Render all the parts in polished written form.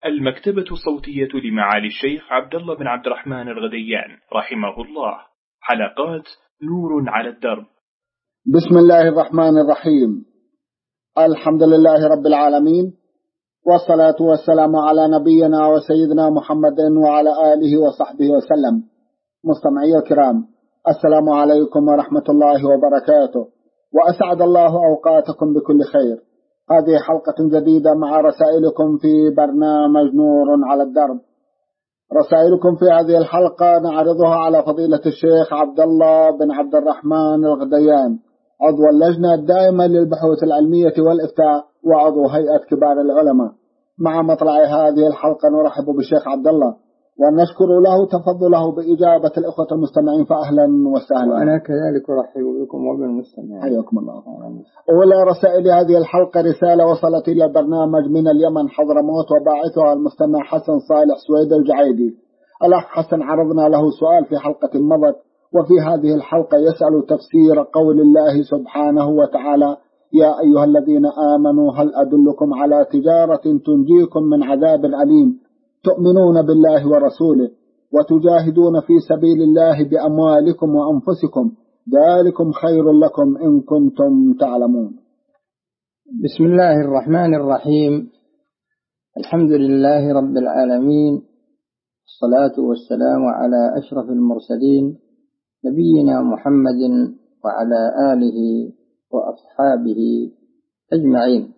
المكتبة الصوتية لمعالي الشيخ عبد الله بن عبد الرحمن الغديان رحمه الله. حلقات نور على الدرب. بسم الله الرحمن الرحيم. الحمد لله رب العالمين، والصلاة والسلام على نبينا وسيدنا محمد وعلى آله وصحبه وسلم. مستمعي الكرام، السلام عليكم ورحمة الله وبركاته، وأسعد الله أوقاتكم بكل خير. هذه حلقة جديدة مع رسائلكم في برنامج نور على الدرب. رسائلكم في هذه الحلقة نعرضها على فضيلة الشيخ عبد الله بن عبد الرحمن الغديان، عضو اللجنة الدائمة للبحوث العلمية والإفتاء وعضو هيئة كبار العلماء. مع مطلع هذه الحلقة نرحب بالشيخ عبد الله ونشكر له تفضله بإجابة الإخوة المستمعين، فأهلا وسهلا. وأنا كذلك أرحب بكم وبالمستمعين، حياكم الله. أولى رسائل هذه الحلقة رسالة وصلت إلى البرنامج من اليمن حضرموت، وباعثها المستمع حسن صالح سويد الجعيدي. الأخ حسن عرضنا له سؤال في حلقة مضت، وفي هذه الحلقة يسأل تفسير قول الله سبحانه وتعالى: يا أيها الذين آمنوا هل أدلكم على تجارة تنجيكم من عذاب أليم تؤمنون بالله ورسوله وتجاهدون في سبيل الله بأموالكم وأنفسكم ذلكم خير لكم إن كنتم تعلمون. بسم الله الرحمن الرحيم. الحمد لله رب العالمين، الصلاة والسلام على أشرف المرسلين نبينا محمد وعلى آله وأصحابه أجمعين.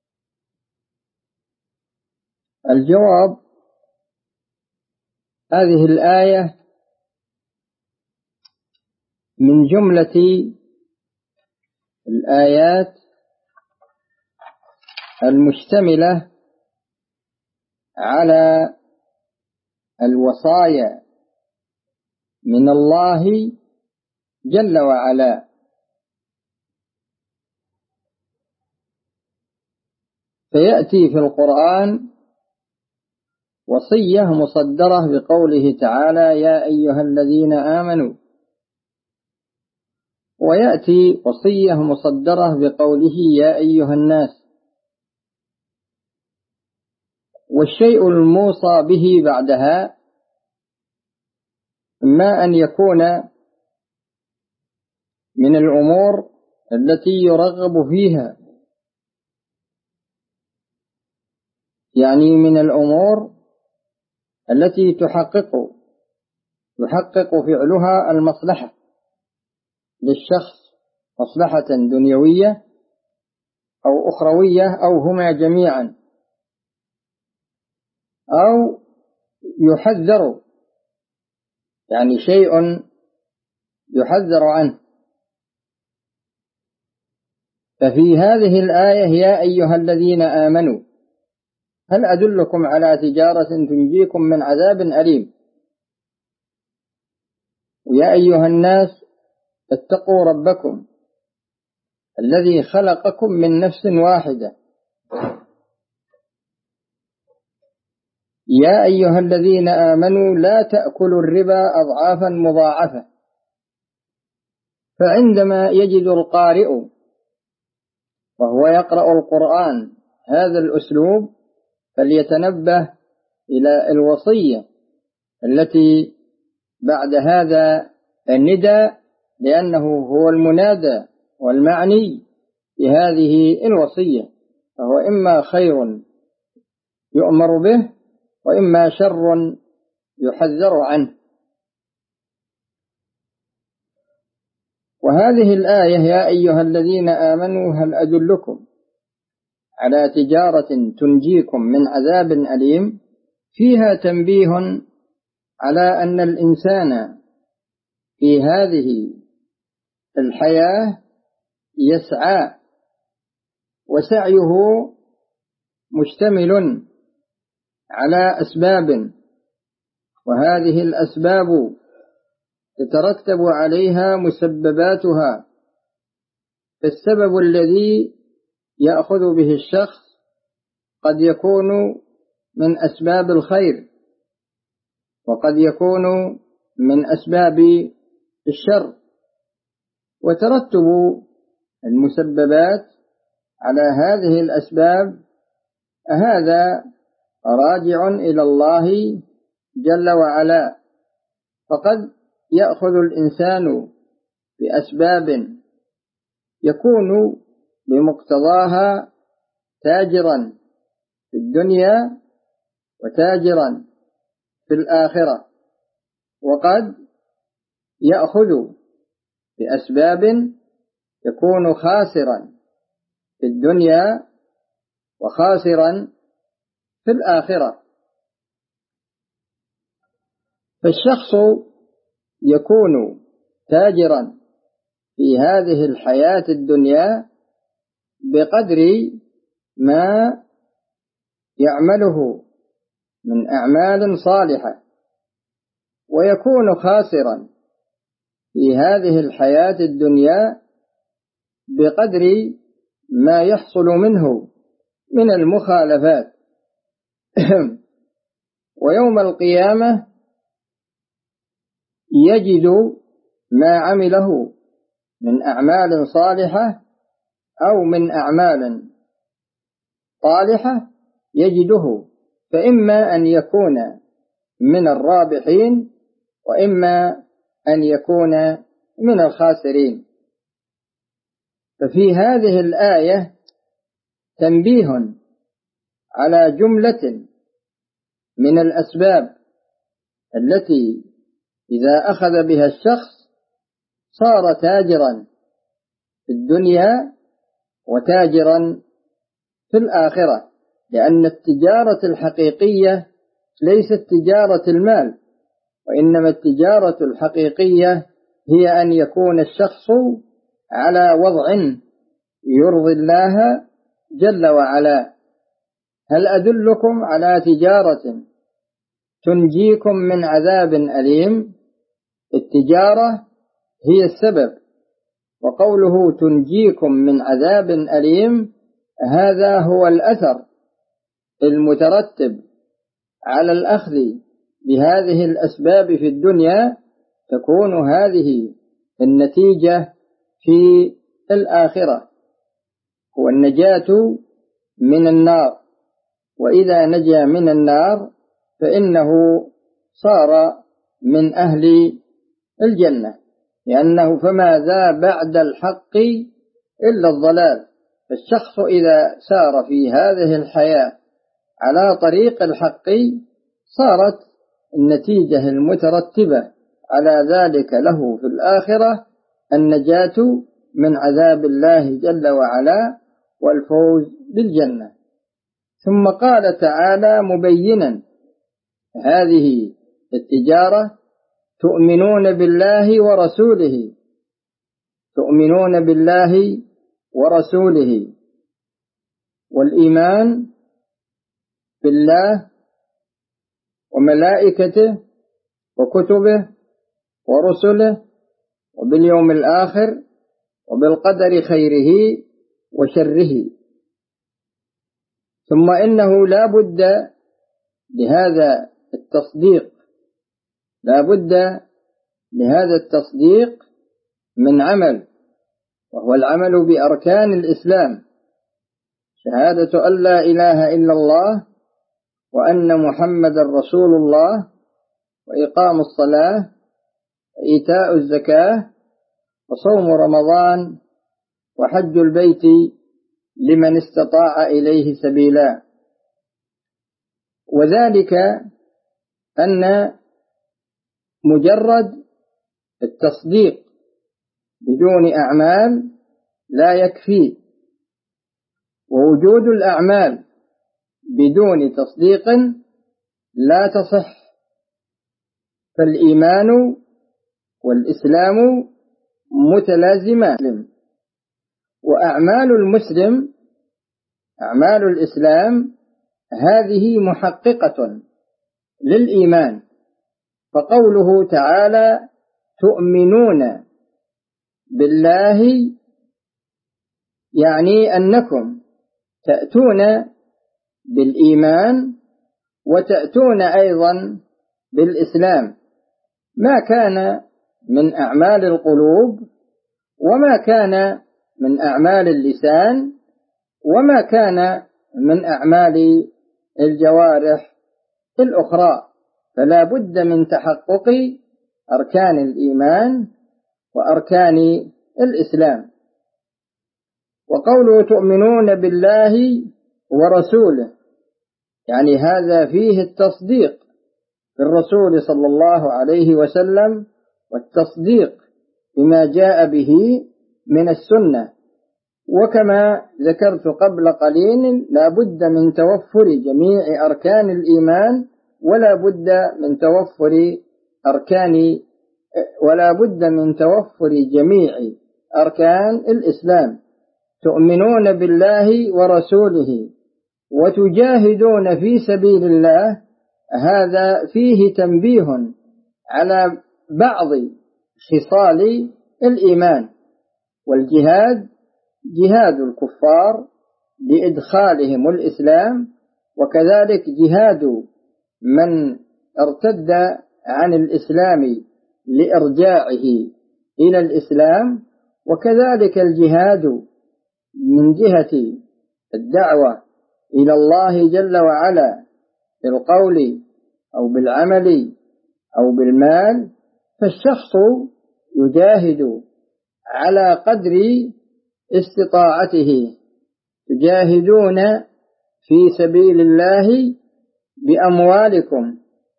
الجواب: هذه الآية من جملة الآيات المشتملة على الوصايا من الله جل وعلا، فيأتي في القرآن وصية مصدرة بقوله تعالى: يا أيها الذين آمنوا، ويأتي وصية مصدرة بقوله: يا أيها الناس. والشيء الموصى به بعدها إما أن يكون من الأمور التي يرغب فيها، يعني من الأمور التي يحقق فعلها المصلحة للشخص، مصلحة دنيوية أو أخروية أو هما جميعا، أو يحذر، يعني شيء يحذر عنه. ففي هذه الآية: يا أيها الذين آمنوا هل أدلكم على تجارة تنجيكم من عذاب أليم، ويا أيها الناس اتقوا ربكم الذي خلقكم من نفس واحدة. يا أيها الذين آمنوا لا تأكلوا الربا أضعافا مضاعفة. فعندما يجد القارئ وهو يقرأ القرآن هذا الأسلوب فليتنبه إلى الوصية التي بعد هذا النداء، لأنه هو المنادى والمعني بهذه الوصية، فهو إما خير يؤمر به وإما شر يحذر عنه. وهذه الآية: يا أيها الذين آمنوا هل أدلكم على تجارة تنجيكم من عذاب أليم، فيها تنبيه على أن الإنسان في هذه الحياة يسعى، وسعيه مشتمل على أسباب، وهذه الأسباب تترتب عليها مسبباتها. فالسبب الذي يأخذ به الشخص قد يكون من أسباب الخير، وقد يكون من أسباب الشر، وترتب المسببات على هذه الأسباب هذا راجع إلى الله جل وعلا، فقد يأخذ الإنسان بأسباب يكون بمقتضاها تاجرا في الدنيا وتاجرا في الآخرة، وقد يأخذ بأسباب يكون خاسرا في الدنيا وخاسرا في الآخرة. فالشخص يكون تاجرا في هذه الحياة الدنيا بقدر ما يعمله من أعمال صالحة، ويكون خاسرا في هذه الحياة الدنيا بقدر ما يحصل منه من المخالفات. ويوم القيامة يجد ما عمله من أعمال صالحة أو من أعمال طالحة يجده، فإما أن يكون من الرابحين وإما أن يكون من الخاسرين. ففي هذه الآية تنبيه على جملة من الأسباب التي إذا أخذ بها الشخص صار تاجرا في الدنيا وتاجرا في الآخرة، لأن التجارة الحقيقية ليست تجارة المال، وإنما التجارة الحقيقية هي أن يكون الشخص على وضع يرضي الله جل وعلا. هل أدلكم على تجارة تنجيكم من عذاب أليم؟ التجارة هي السبب، وقوله تنجيكم من عذاب أليم هذا هو الأثر المترتب على الأخذ بهذه الأسباب في الدنيا، تكون هذه النتيجة في الآخرة، هو النجاة من النار. وإذا نجا من النار فإنه صار من أهل الجنة، لأنه فماذا بعد الحق إلا الضلال. فالشخص إذا سار في هذه الحياة على طريق الحق صارت النتيجة المترتبة على ذلك له في الآخرة النجاة من عذاب الله جل وعلا والفوز بالجنة. ثم قال تعالى مبينا هذه التجارة: تؤمنون بالله ورسوله، تؤمنون بالله ورسوله. والإيمان بالله وملائكته وكتبه ورسله وباليوم الآخر وبالقدر خيره وشره. ثم إنه لا بد لهذا التصديق، لا بد لهذا التصديق من عمل، وهو العمل بأركان الإسلام: شهادة أن لا إله إلا الله وأن محمد رسول الله، وإقام الصلاة، وإيتاء الزكاة، وصوم رمضان، وحج البيت لمن استطاع إليه سبيلا. وذلك أن مجرد التصديق بدون أعمال لا يكفي، ووجود الأعمال بدون تصديق لا تصح. فالإيمان والإسلام متلازمان، وأعمال المسلم أعمال الإسلام هذه محققة للإيمان. فقوله تعالى تؤمنون بالله يعني أنكم تأتون بالإيمان وتأتون أيضا بالإسلام، ما كان من أعمال القلوب وما كان من أعمال اللسان وما كان من أعمال الجوارح الأخرى. فلا بد من تحقق أركان الإيمان وأركان الإسلام. وقوله تؤمنون بالله ورسوله، يعني هذا فيه التصديق بالرسول صلى الله عليه وسلم والتصديق بما جاء به من السنة. وكما ذكرت قبل قليل لا بد من توفر جميع أركان الإيمان ولا بد من توفر جميع أركان الإسلام. تؤمنون بالله ورسوله وتجاهدون في سبيل الله، هذا فيه تنبيه على بعض خصال الإيمان. والجهاد جهاد الكفار لإدخالهم الإسلام، وكذلك جهاد من ارتد عن الإسلام لإرجاعه إلى الإسلام، وكذلك الجهاد من جهة الدعوة إلى الله جل وعلا بالقول أو بالعمل أو بالمال. فالشخص يجاهد على قدر استطاعته. تجاهدون في سبيل الله بأموالكم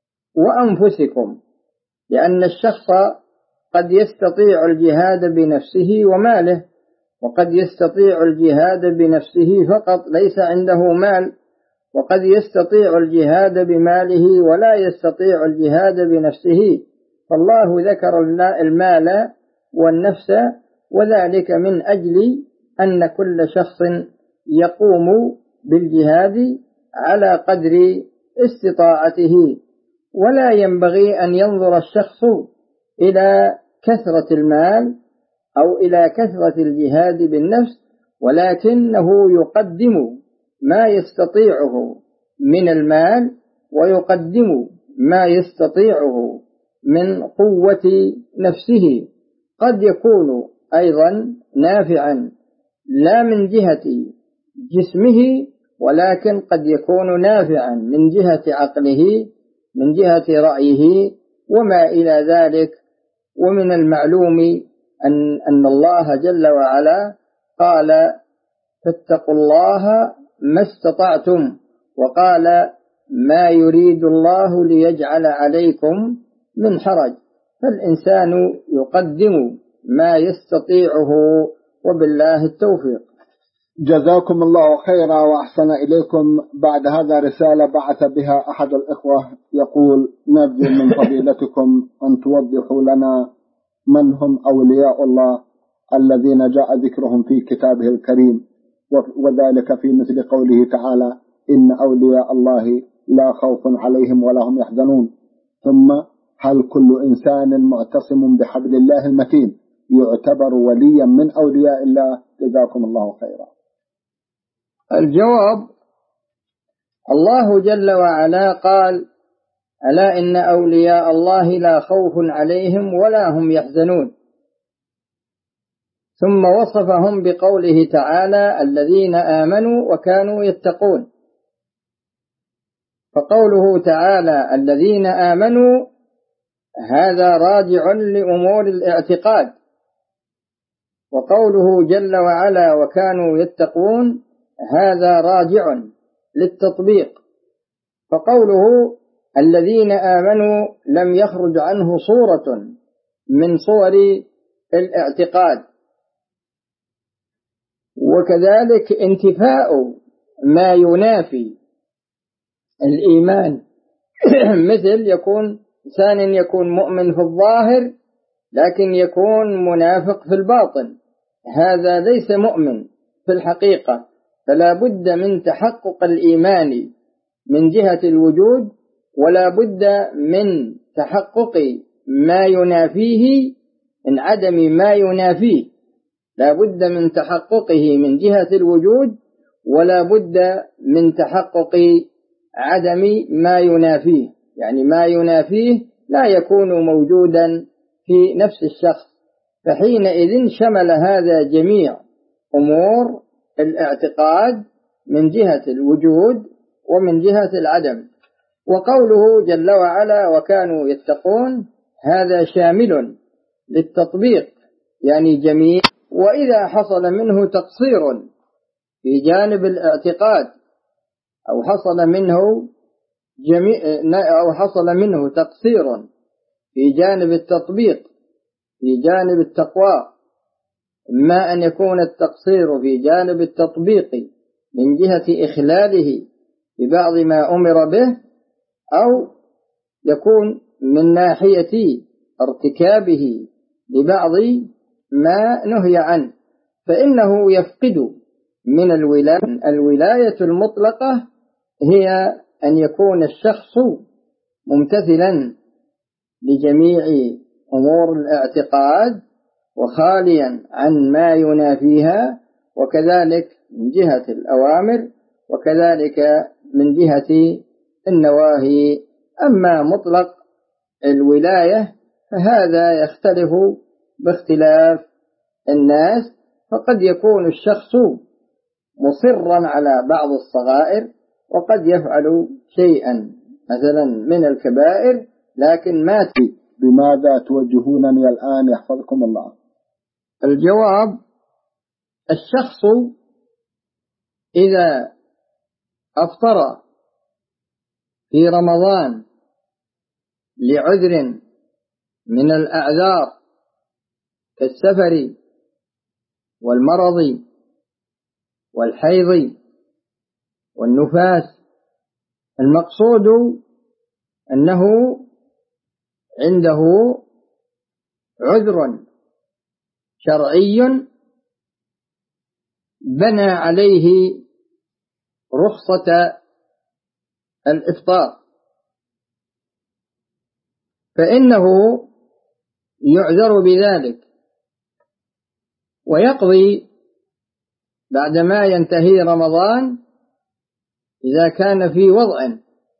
وأنفسكم، لأن الشخص قد يستطيع الجهاد بنفسه وماله، وقد يستطيع الجهاد بنفسه فقط ليس عنده مال، وقد يستطيع الجهاد بماله ولا يستطيع الجهاد بنفسه. فالله ذكر المال والنفس، وذلك من أجل أن كل شخص يقوم بالجهاد على قدر استطاعته. ولا ينبغي أن ينظر الشخص إلى كثرة المال أو إلى كثرة الجهاد بالنفس، ولكنه يقدم ما يستطيعه من المال ويقدم ما يستطيعه من قوة نفسه. قد يكون أيضا نافعا لا من جهة جسمه، ولكن قد يكون نافعا من جهة عقله، من جهة رأيه وما إلى ذلك. ومن المعلوم أن الله جل وعلا قال فاتقوا الله ما استطعتم، وقال ما يريد الله ليجعل عليكم من حرج. فالإنسان يقدم ما يستطيعه، وبالله التوفيق. جزاكم الله خيرا وأحسن إليكم. بعد هذا رسالة بعث بها أحد الإخوة يقول نرجو من فضيلتكم أن توضحوا لنا من هم أولياء الله الذين جاء ذكرهم في كتابه الكريم، وذلك في مثل قوله تعالى إن أولياء الله لا خوف عليهم ولا هم يحزنون. ثم هل كل إنسان معتصم بحبل الله المتين يعتبر وليا من أولياء الله؟ جزاكم الله خيرا. الجواب: الله جل وعلا قال ألا إن أولياء الله لا خوف عليهم ولا هم يحزنون، ثم وصفهم بقوله تعالى الذين آمنوا وكانوا يتقون. فقوله تعالى الذين آمنوا هذا راجع لأمور الاعتقاد، وقوله جل وعلا وكانوا يتقون هذا راجع للتطبيق. فقوله الذين آمنوا لم يخرج عنه صورة من صور الاعتقاد، وكذلك انتفاء ما ينافي الإيمان مثل إنسان يكون مؤمن في الظاهر لكن يكون منافق في الباطن، هذا ليس مؤمن في الحقيقة. فلا بد من تحقق الإيمان من جهة الوجود، ولا بد من تحقق ما ينافيه من عدم ما ينافيه. لا بد من تحققه من جهة الوجود، ولا بد من تحقق عدم ما ينافيه، يعني ما ينافيه لا يكون موجودا في نفس الشخص. فحينئذ شمل هذا جميع أمور الاعتقاد من جهة الوجود، ومن جهة العدم. وقوله جل وعلا وكانوا يتقون هذا شامل للتطبيق، يعني جميع. وإذا حصل منه تقصير في جانب الاعتقاد أو حصل منه تقصير في جانب التطبيق في جانب التقوى، إما أن يكون التقصير في جانب التطبيق من جهة إخلاله ببعض ما أمر به، أو يكون من ناحية ارتكابه لبعض ما نهي عنه، فإنه يفقد من الولاية المطلقة هي أن يكون الشخص ممتثلا لجميع أمور الاعتقاد وخاليا عن ما ينافيها، وكذلك من جهة الأوامر وكذلك من جهة النواهي. أما مطلق الولاية فهذا يختلف باختلاف الناس، فقد يكون الشخص مصرا على بعض الصغائر وقد يفعل شيئا مثلا من الكبائر لكن ما. بماذا توجهونني الآن يحفظكم الله؟ الجواب: الشخص إذا أفطر في رمضان لعذر من الأعذار كالسفر والمرض والحيض والنفاس، المقصود أنه عنده عذر شرعي بنى عليه رخصة الإفطار، فإنه يعذر بذلك ويقضي بعدما ينتهي رمضان إذا كان في وضع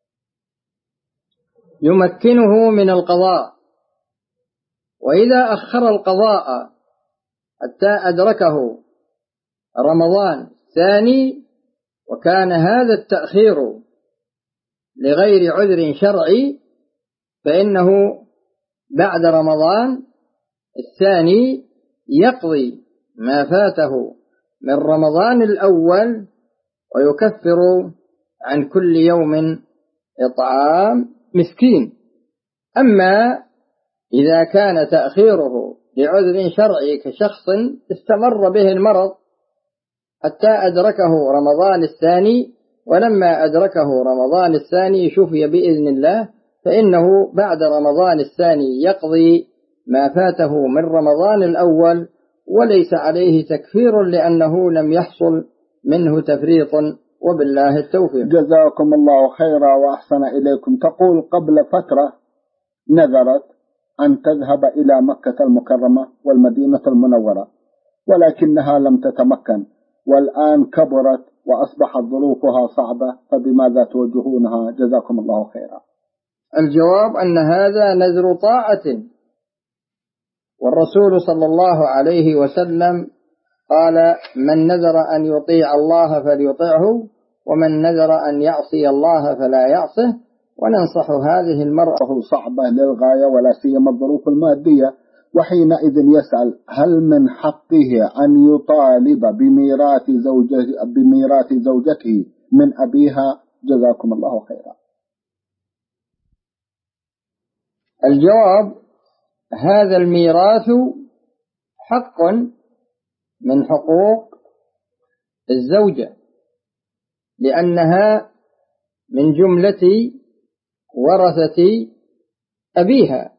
يمكنه من القضاء. وإذا أخر القضاء حتى أدركه رمضان ثاني وكان هذا التأخير لغير عذر شرعي، فإنه بعد رمضان الثاني يقضي ما فاته من رمضان الأول ويكفر عن كل يوم إطعام مسكين. أما إذا كان تأخيره لعذر شرعي كشخص استمر به المرض حتى أدركه رمضان الثاني، ولما أدركه رمضان الثاني شفي بإذن الله، فإنه بعد رمضان الثاني يقضي ما فاته من رمضان الأول وليس عليه تكفير لأنه لم يحصل منه تفريط، وبالله التوفيق. جزاكم الله خيرا وأحسن إليكم. تقول قبل فترة نذرت أن تذهب إلى مكة المكرمة والمدينة المنورة ولكنها لم تتمكن، والآن كبرت وأصبحت ظروفها صعبة، فبماذا توجهونها؟ جزاكم الله خيرا. الجواب أن هذا نذر طاعة، والرسول صلى الله عليه وسلم قال: من نذر أن يطيع الله فليطيعه، ومن نذر أن يعصي الله فلا يعصه. وننصح هذه المرأة صعبة للغاية ولا سيما الظروف المادية، وحينئذ يسأل: هل من حقه أن يطالب بميراث زوجته من أبيها؟ جزاكم الله خيرا. الجواب: هذا الميراث حق من حقوق الزوجة، لأنها من جملة ورثة أبيها،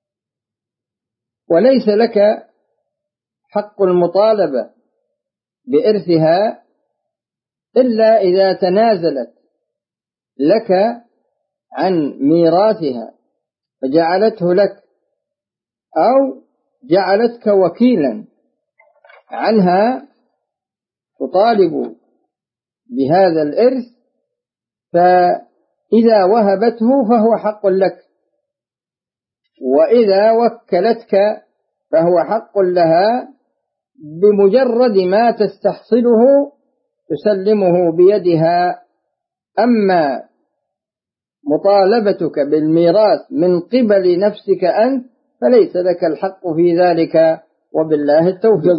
وليس لك حق المطالبة بإرثها إلا إذا تنازلت لك عن ميراثها فجعلته لك، أو جعلتك وكيلا عنها تطالب بهذا الإرث، فإذا وهبته فهو حق لك، وإذا وكلتك فهو حق لها، بمجرد ما تستحصله تسلمه بيدها أما مطالبتك بالميراث من قبل نفسك أنت فليس لك الحق في ذلك، وبالله التوفيق.